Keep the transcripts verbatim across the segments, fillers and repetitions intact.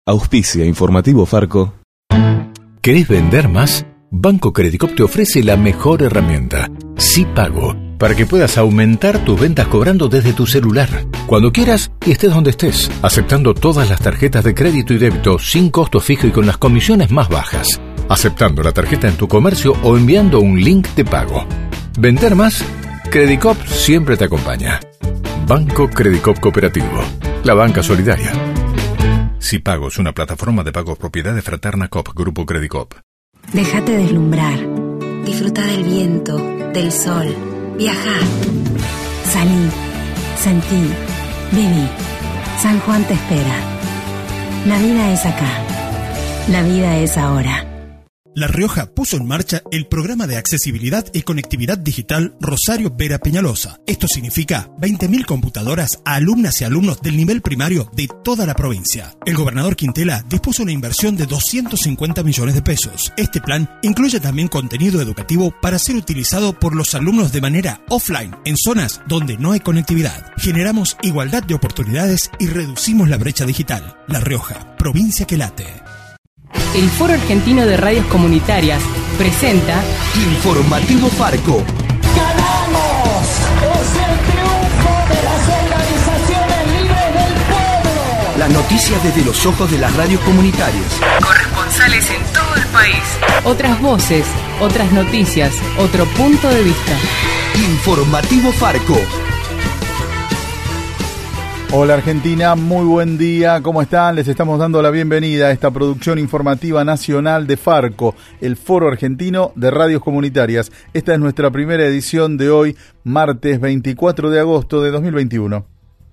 Auspicia Informativo Farco. ¿Querés vender más? Banco Credicop te ofrece la mejor herramienta, SíPago, para que puedas aumentar tus ventas cobrando desde tu celular, cuando quieras y estés donde estés, aceptando todas las tarjetas de crédito y débito sin costo fijo y con las comisiones más bajas, aceptando la tarjeta en tu comercio o enviando un link de pago. ¿Vender más? Credicop siempre te acompaña. Banco Credicop Cooperativo, la banca solidaria. SíPago es una plataforma de pagos propiedad de Fraterna Cop, Grupo Credicop. Déjate deslumbrar. Disfruta del viento, del sol. Viajá. Salí. Sentí. Viví. San Juan te espera. La vida es acá. La vida es ahora. La Rioja puso en marcha el programa de accesibilidad y conectividad digital Rosario Vera Peñalosa. Esto significa veinte mil computadoras a alumnas y alumnos del nivel primario de toda la provincia. El gobernador Quintela dispuso una inversión de doscientos cincuenta millones de pesos. Este plan incluye también contenido educativo para ser utilizado por los alumnos de manera offline en zonas donde no hay conectividad. Generamos igualdad de oportunidades y reducimos la brecha digital. La Rioja, provincia que late. El Foro Argentino de Radios Comunitarias presenta Informativo Farco. ¡Ganamos! ¡Es el triunfo de las organizaciones libres del pueblo! Las noticias desde los ojos de las radios comunitarias. Corresponsales en todo el país. Otras voces, otras noticias, otro punto de vista. Informativo Farco. Hola Argentina, muy buen día, ¿cómo están? Les estamos dando la bienvenida a esta producción informativa nacional de Farco, el Foro Argentino de Radios Comunitarias. Esta es nuestra primera edición de hoy, martes veinticuatro de agosto de dos mil veintiuno.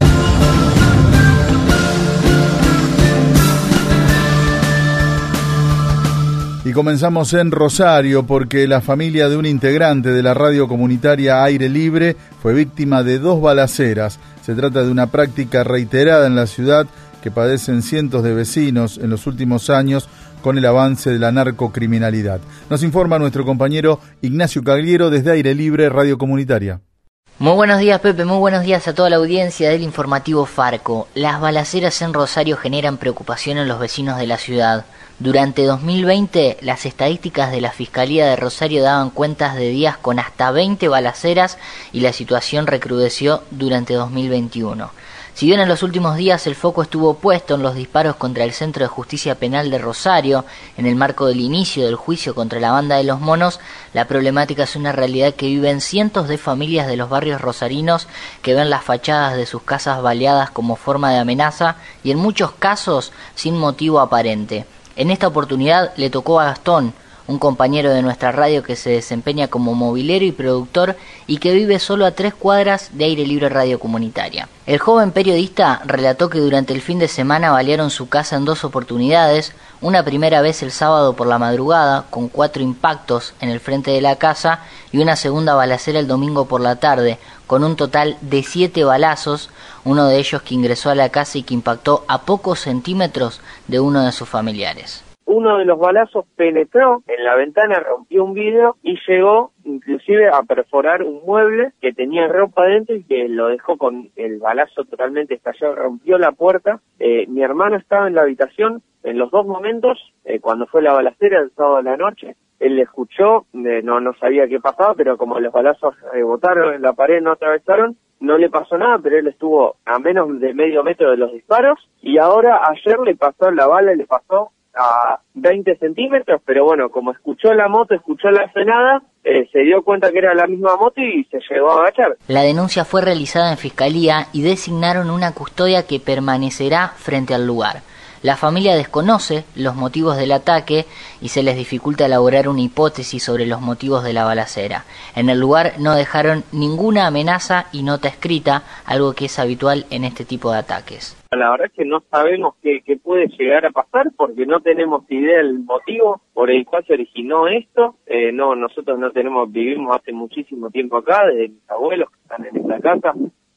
Y comenzamos en Rosario porque la familia de un integrante de la radio comunitaria Aire Libre fue víctima de dos balaceras. Se trata de una práctica reiterada en la ciudad que padecen cientos de vecinos en los últimos años con el avance de la narcocriminalidad. Nos informa nuestro compañero Ignacio Cagliero desde Aire Libre Radio Comunitaria. Muy buenos días, Pepe, muy buenos días a toda la audiencia del informativo Farco. Las balaceras en Rosario generan preocupación en los vecinos de la ciudad. Durante dos mil veinte, las estadísticas de la Fiscalía de Rosario daban cuentas de días con hasta veinte balaceras y la situación recrudeció durante dos mil veintiuno. Si bien en los últimos días el foco estuvo puesto en los disparos contra el Centro de Justicia Penal de Rosario, en el marco del inicio del juicio contra la banda de los monos, la problemática es una realidad que viven cientos de familias de los barrios rosarinos que ven las fachadas de sus casas baleadas como forma de amenaza y en muchos casos sin motivo aparente. En esta oportunidad le tocó a Gastón, un compañero de nuestra radio que se desempeña como movilero y productor y que vive solo a tres cuadras de Aire Libre Radio Comunitaria. El joven periodista relató que durante el fin de semana balearon su casa en dos oportunidades, una primera vez el sábado por la madrugada, con cuatro impactos en el frente de la casa, y una segunda balacera el domingo por la tarde, con un total de siete balazos, uno de ellos que ingresó a la casa y que impactó a pocos centímetros de uno de sus familiares. Uno de los balazos penetró en la ventana, rompió un vidrio y llegó inclusive a perforar un mueble que tenía ropa dentro y que lo dejó con el balazo totalmente estallado, rompió la puerta. Eh, mi hermano estaba en la habitación en los dos momentos, eh, cuando fue la balacera el sábado de la noche. Él escuchó, eh, no, no sabía qué pasaba, pero como los balazos rebotaron en la pared, no atravesaron, no le pasó nada, pero él estuvo a menos de medio metro de los disparos. Y ahora ayer le pasó la bala, le pasó a veinte centímetros, pero bueno, como escuchó la moto, escuchó la frenada, eh, se dio cuenta que era la misma moto y se llegó a agachar. La denuncia fue realizada en Fiscalía y designaron una custodia que permanecerá frente al lugar. La familia desconoce los motivos del ataque y se les dificulta elaborar una hipótesis sobre los motivos de la balacera. En el lugar no dejaron ninguna amenaza y nota escrita, algo que es habitual en este tipo de ataques. La verdad es que no sabemos qué, qué puede llegar a pasar porque no tenemos idea del motivo por el cual se originó esto. Eh, no, nosotros no tenemos, vivimos hace muchísimo tiempo acá, desde mis abuelos que están en esta casa,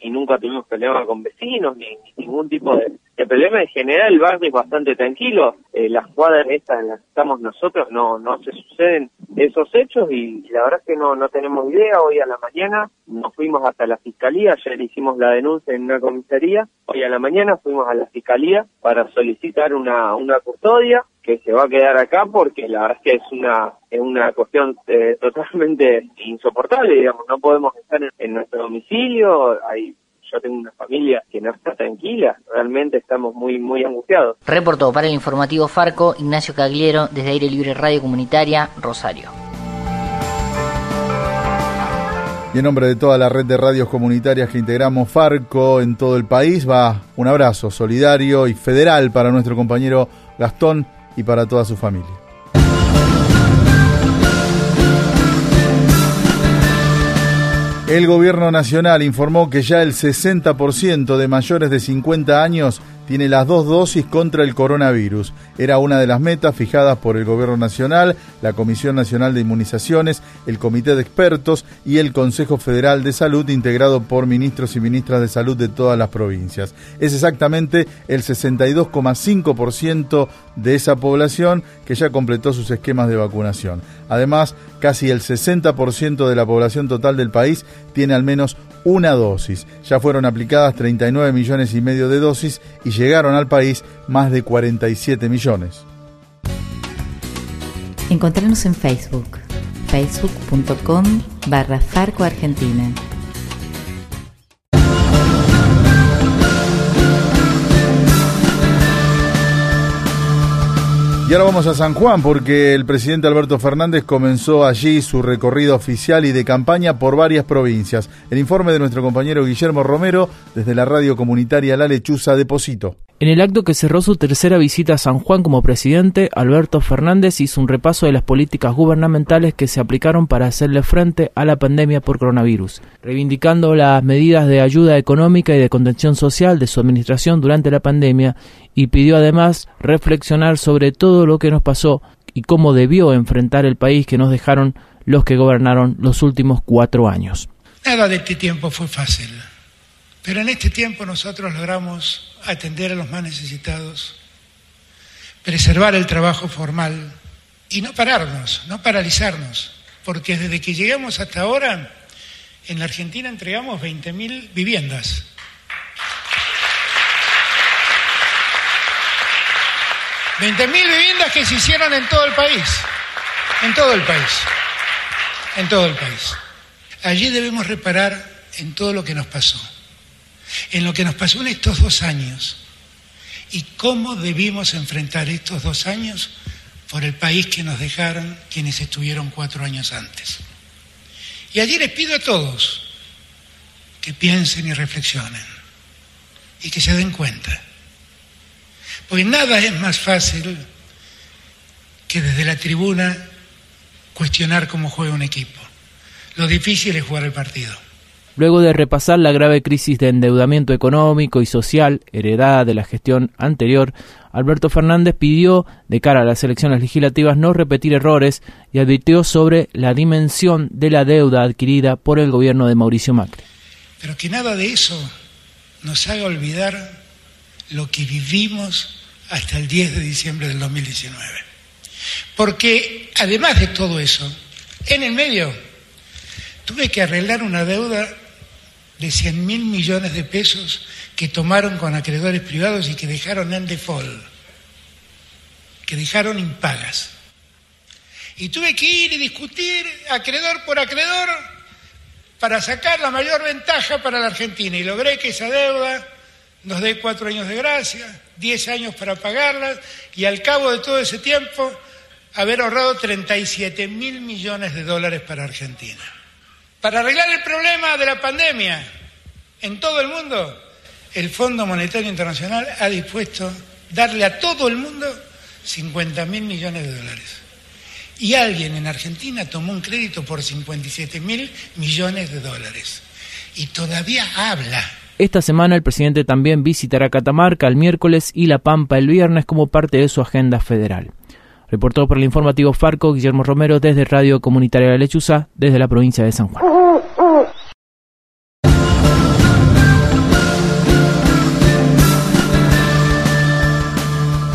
y nunca tuvimos problema con vecinos, ni, ni ningún tipo de, de problema. En general el barrio es bastante tranquilo, eh, las cuadras estas en las que estamos nosotros no no se suceden esos hechos y, y la verdad es que no no tenemos idea. Hoy a la mañana nos fuimos hasta la fiscalía, ayer hicimos la denuncia en una comisaría, hoy a la mañana fuimos a la fiscalía para solicitar una una custodia que se va a quedar acá porque la verdad es que es una es una cuestión eh, totalmente insoportable, digamos, no podemos estar en, en nuestro domicilio, hay, yo tengo una familia que no está tranquila, realmente estamos muy muy angustiados. Reportó para el informativo Farco Ignacio Cagliero desde Aire Libre Radio Comunitaria, Rosario. Y en nombre de toda la red de radios comunitarias que integramos Farco en todo el país, va un abrazo solidario y federal para nuestro compañero Gastón y para toda su familia. El gobierno nacional informó que ya el sesenta por ciento de mayores de cincuenta años tiene las dos dosis contra el coronavirus. Era una de las metas fijadas por el Gobierno Nacional, la Comisión Nacional de Inmunizaciones, el Comité de Expertos y el Consejo Federal de Salud, integrado por ministros y ministras de salud de todas las provincias. Es exactamente el sesenta y dos coma cinco por ciento de esa población que ya completó sus esquemas de vacunación. Además, casi el sesenta por ciento de la población total del país tiene al menos una dosis. Ya fueron aplicadas treinta y nueve millones y medio de dosis y llegaron al país más de cuarenta y siete millones. Encontranos en Facebook, facebook punto com barra Farco Argentina. Y ahora vamos a San Juan porque el presidente Alberto Fernández comenzó allí su recorrido oficial y de campaña por varias provincias. El informe de nuestro compañero Guillermo Romero desde la radio comunitaria La Lechuza de Posito. En el acto que cerró su tercera visita a San Juan como presidente, Alberto Fernández hizo un repaso de las políticas gubernamentales que se aplicaron para hacerle frente a la pandemia por coronavirus, reivindicando las medidas de ayuda económica y de contención social de su administración durante la pandemia, y pidió además reflexionar sobre todo lo que nos pasó y cómo debió enfrentar el país que nos dejaron los que gobernaron los últimos cuatro años. Nada de este tiempo fue fácil, pero en este tiempo nosotros logramos atender a los más necesitados, preservar el trabajo formal y no pararnos, no paralizarnos, porque desde que llegamos hasta ahora, en la Argentina entregamos veinte mil viviendas. veinte mil viviendas que se hicieron en todo el país, en todo el país, en todo el país. Allí debemos reparar en todo lo que nos pasó, en lo que nos pasó en estos dos años y cómo debimos enfrentar estos dos años por el país que nos dejaron quienes estuvieron cuatro años antes. Y allí les pido a todos que piensen y reflexionen y que se den cuenta. Porque nada es más fácil que desde la tribuna cuestionar cómo juega un equipo. Lo difícil es jugar el partido. Luego de repasar la grave crisis de endeudamiento económico y social heredada de la gestión anterior, Alberto Fernández pidió, de cara a las elecciones legislativas, no repetir errores y advirtió sobre la dimensión de la deuda adquirida por el gobierno de Mauricio Macri. Pero que nada de eso nos haga olvidar lo que vivimos hasta el diez de diciembre del dos mil diecinueve. Porque además de todo eso, en el medio tuve que arreglar una deuda de cien mil millones de pesos que tomaron con acreedores privados y que dejaron en default, que dejaron impagas. Y tuve que ir y discutir acreedor por acreedor para sacar la mayor ventaja para la Argentina, y logré que esa deuda nos dé cuatro años de gracia, diez años para pagarlas, y al cabo de todo ese tiempo haber ahorrado treinta y siete mil millones de dólares para Argentina. Para arreglar el problema de la pandemia en todo el mundo, el Fondo Monetario Internacional ha dispuesto darle a todo el mundo cincuenta mil millones de dólares. Y alguien en Argentina tomó un crédito por cincuenta y siete mil millones de dólares. Y todavía habla. Esta semana el presidente también visitará Catamarca el miércoles y La Pampa el viernes como parte de su agenda federal. Reportó por el informativo Farco Guillermo Romero desde Radio Comunitaria La Lechuza, desde la provincia de San Juan.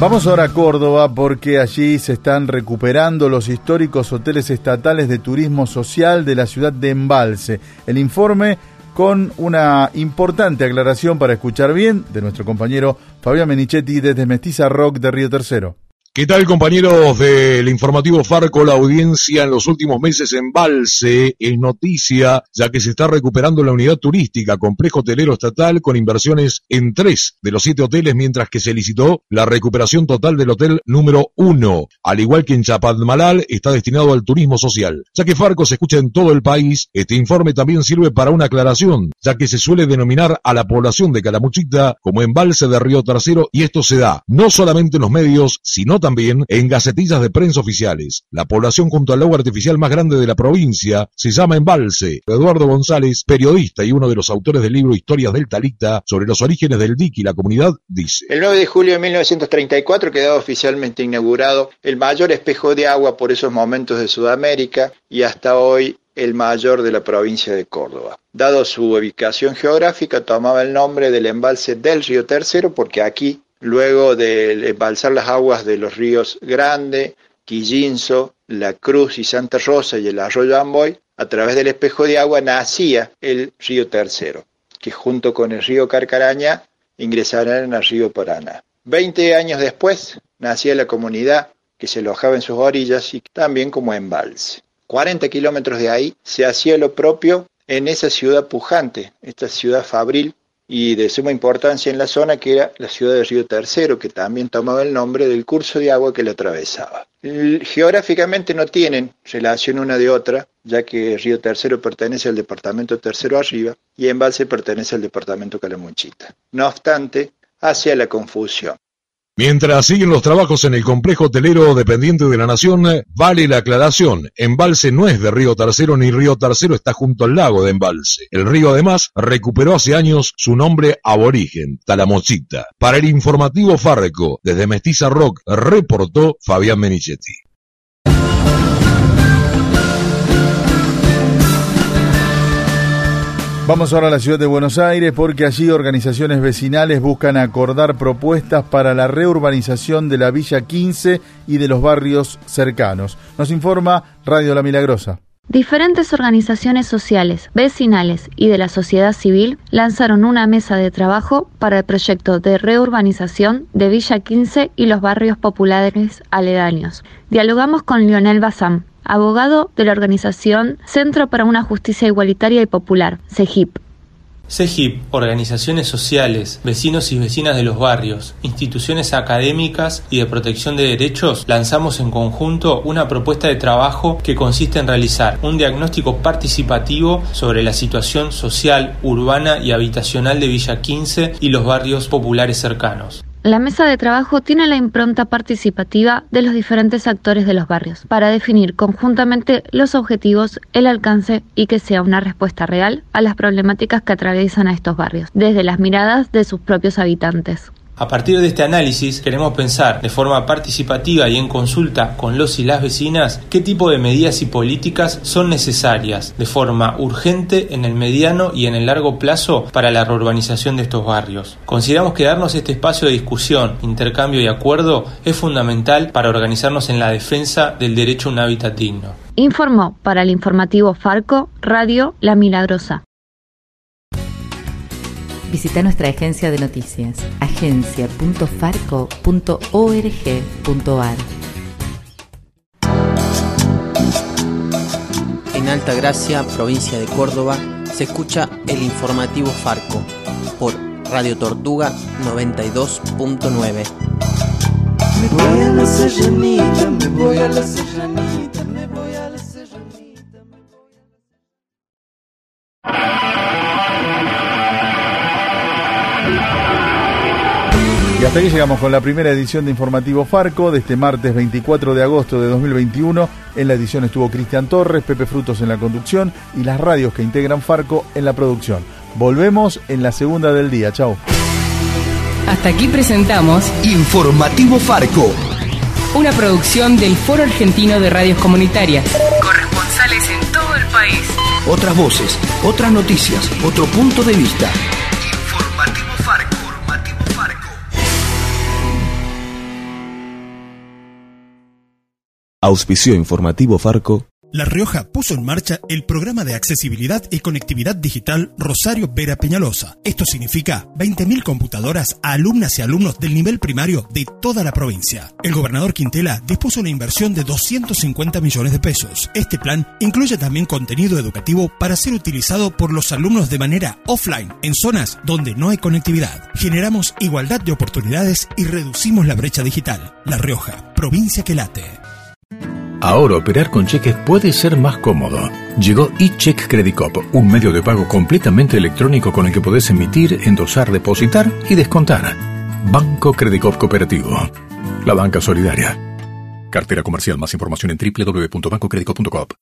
Vamos ahora a Córdoba porque allí se están recuperando los históricos hoteles estatales de turismo social de la ciudad de Embalse. El informe con una importante aclaración para escuchar bien de nuestro compañero Fabián Menichetti desde Mestiza Rock de Río Tercero. ¿Qué tal, compañeros del informativo Farco? La audiencia en los últimos meses en Embalse es noticia, ya que se está recuperando la unidad turística, complejo hotelero estatal, con inversiones en tres de los siete hoteles, mientras que se licitó la recuperación total del hotel número uno. Al igual que en Chapadmalal, está destinado al turismo social. Ya que Farco se escucha en todo el país, este informe también sirve para una aclaración, ya que se suele denominar a la población de Calamuchita como Embalse de Río Tercero, y esto se da no solamente en los medios, sino también en gacetillas de prensa oficiales. La población junto al lago artificial más grande de la provincia se llama Embalse. Eduardo González, periodista y uno de los autores del libro Historias del Talita sobre los orígenes del dique y la comunidad, dice: el nueve de julio de mil novecientos treinta y cuatro quedaba oficialmente inaugurado el mayor espejo de agua por esos momentos de Sudamérica y hasta hoy el mayor de la provincia de Córdoba. Dado su ubicación geográfica, tomaba el nombre del embalse del Río Tercero porque aquí, luego de embalsar las aguas de los ríos Grande, Quillinzo, La Cruz y Santa Rosa y el arroyo Amboy, a través del espejo de agua nacía el Río Tercero, que junto con el río Carcarañá ingresarán al río Paraná. Veinte años después nacía la comunidad que se alojaba en sus orillas y también como embalse. cuarenta kilómetros de ahí se hacía lo propio en esa ciudad pujante, esta ciudad fabril, y de suma importancia en la zona, que era la ciudad de Río Tercero, que también tomaba el nombre del curso de agua que la atravesaba. Geográficamente no tienen relación una de otra, ya que Río Tercero pertenece al departamento Tercero Arriba y Embalse pertenece al departamento Calamuchita. No obstante, hace a la confusión. Mientras siguen los trabajos en el complejo hotelero dependiente de la Nación, vale la aclaración: Embalse no es de Río Tercero, ni Río Tercero está junto al lago de Embalse. El río además recuperó hace años su nombre aborigen, Talamochita. Para el informativo Farco, desde Mestiza Rock, reportó Fabián Menichetti. Vamos ahora a la ciudad de Buenos Aires porque allí organizaciones vecinales buscan acordar propuestas para la reurbanización de la Villa quince y de los barrios cercanos. Nos informa Radio La Milagrosa. Diferentes organizaciones sociales, vecinales y de la sociedad civil lanzaron una mesa de trabajo para el proyecto de reurbanización de Villa quince y los barrios populares aledaños. Dialogamos con Lionel Bazán, abogado de la organización Centro para una Justicia Igualitaria y Popular, CEJIP. CEJIP, organizaciones sociales, vecinos y vecinas de los barrios, instituciones académicas y de protección de derechos, lanzamos en conjunto una propuesta de trabajo que consiste en realizar un diagnóstico participativo sobre la situación social, urbana y habitacional de Villa quince y los barrios populares cercanos. La mesa de trabajo tiene la impronta participativa de los diferentes actores de los barrios para definir conjuntamente los objetivos, el alcance y que sea una respuesta real a las problemáticas que atraviesan a estos barrios, desde las miradas de sus propios habitantes. A partir de este análisis, queremos pensar de forma participativa y en consulta con los y las vecinas qué tipo de medidas y políticas son necesarias de forma urgente en el mediano y en el largo plazo para la reurbanización de estos barrios. Consideramos que darnos este espacio de discusión, intercambio y acuerdo es fundamental para organizarnos en la defensa del derecho a un hábitat digno. Informó para el informativo Farco, Radio La Milagrosa. Visita nuestra agencia de noticias, agencia punto farco punto org punto ar. En Altagracia, provincia de Córdoba, se escucha el informativo Farco por Radio Tortuga noventa y dos punto nueve. Me voy a la serranita, me voy a la serranita, me voy a la serranita, me voy a la... Y hasta aquí llegamos con la primera edición de Informativo Farco de este martes veinticuatro de agosto de dos mil veintiuno. En la edición estuvo Cristian Torres, Pepe Frutos en la conducción y las radios que integran Farco en la producción. Volvemos en la segunda del día. Chau. Hasta aquí presentamos Informativo Farco, una producción del Foro Argentino de Radios Comunitarias. Corresponsales en todo el país. Otras voces, otras noticias, otro punto de vista. Auspició informativo Farco. La Rioja puso en marcha el programa de accesibilidad y conectividad digital Rosario Vera Peñalosa. Esto significa veinte mil computadoras a alumnas y alumnos del nivel primario de toda la provincia. El gobernador Quintela dispuso una inversión de doscientos cincuenta millones de pesos. Este plan incluye también contenido educativo para ser utilizado por los alumnos de manera offline en zonas donde no hay conectividad. Generamos igualdad de oportunidades y reducimos la brecha digital. La Rioja, provincia que late. Ahora operar con cheques puede ser más cómodo. Llegó eCheck Credit Cop, un medio de pago completamente electrónico con el que podés emitir, endosar, depositar y descontar. Banco Credit Cop Cooperativo. La banca solidaria. Cartera comercial. Más información en doble u doble u doble u punto banco credit cop punto com.